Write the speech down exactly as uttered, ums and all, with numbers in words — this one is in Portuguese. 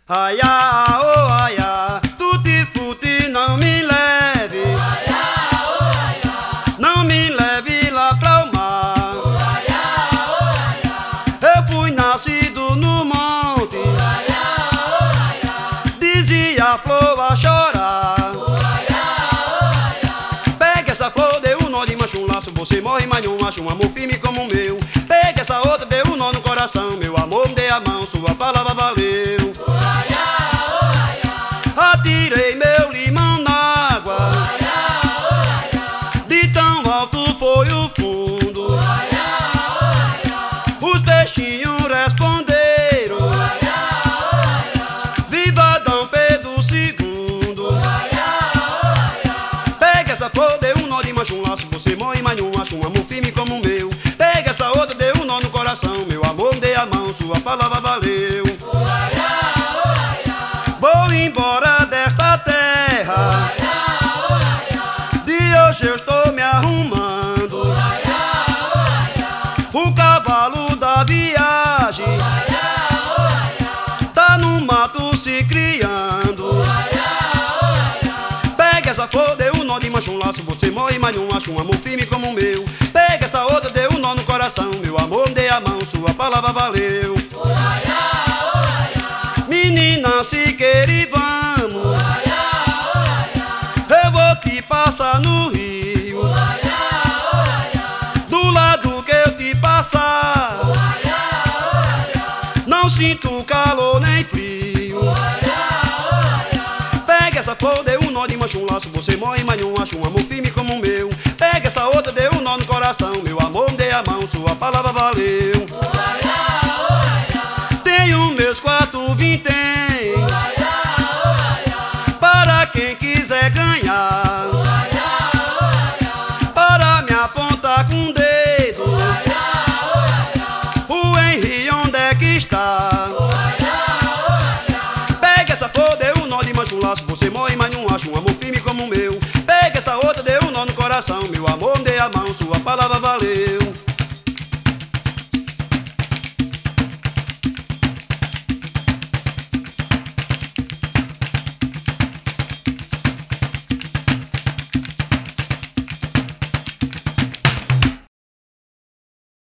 Ai, ah, oh, ai, ah, tutti frutti não me leve. Ai, ah, oh, ai, ah, Não me leve lá pra o mar. oh, ai, ah, oh, ai, ah, Eu fui nascido no monte. oh, ai, ah, oh, ai, ah, Dizia a flor a chorar. oh, ai, ah, oh, ai, ah, Pega essa flor, deu um nó de mancha, um laço. Você morre, mas não acha um amor firme como o meu. Pega essa outra, deu um nó no coração. Meu amor, me dê a mão, sua palavra valeu. oh, ai, ah, oh, ai, ah, Atirei meu limão na água. ai, ah, oh, ai, ah, De tão alto foi o fundo. ai, ah, oh, ai, ah, Os peixinhos responderam. ai, ah, oh, ai, ah, Viva Dom Pedro segundo. ai, ah, oh, ai, ah, Pega essa flor, deu um nó de mancha, um laço. Você morre, mas não acha um amor firme como o meu. Pega essa outra, deu um nó no coração. Meu amor, me dê a mão, sua palavra valeu. oh, ai, ah, oh, ai, ah, Vou embora desta terra. ai, ah, oh, ai, ah, De hoje eu estou me arrumando. ai, ah, oh, ai, ah, O cavalo da viagem ai, ah, oh, ai, ah, tá no mato se criando. ai, ah, oh, ai, ah, Pega essa flor, deu um nó de mancha, um laço. Você morre, mas não acha um amor firme como o meu. Pega essa outra, deu um nó no coração. Meu amor, me dê a mão, sua palavra valeu. oh, ai, ah, oh, ai, ah, Menina, se queira e vamos. ai, ah, oh, ai, ah, Eu vou te passar no rio. ai, ah, oh, ai, ah, Do lado que eu te passar, ai, ah, oh, ai, ah, não sinto calor nem frio. ai, ah, oh, ai, ah, Pega essa flor, deu um nó de mancha, um laço. Você morre, mas não acha um amor firme como o meu. Pega essa outra, deu um nó no coração. Meu amor, me dê a mão, sua palavra valeu. ai, ah, oh, ai, ah, Tenho meus quatro vintém ai, ah, oh, ai, ah, para quem quiser ganhar. ai, ah, oh, ai, ah, Para me apontar com o dedo. ai, ah, oh, ai, ah, O Henri, onde é que está? ai, ah, oh, ai, ah, Pega essa flor, deu um nó de mancha, um laço. Você morre, mas não acha um amor firme como o meu. Pega essa outra, deu um nó no coração. Meu amor, me dê a mão,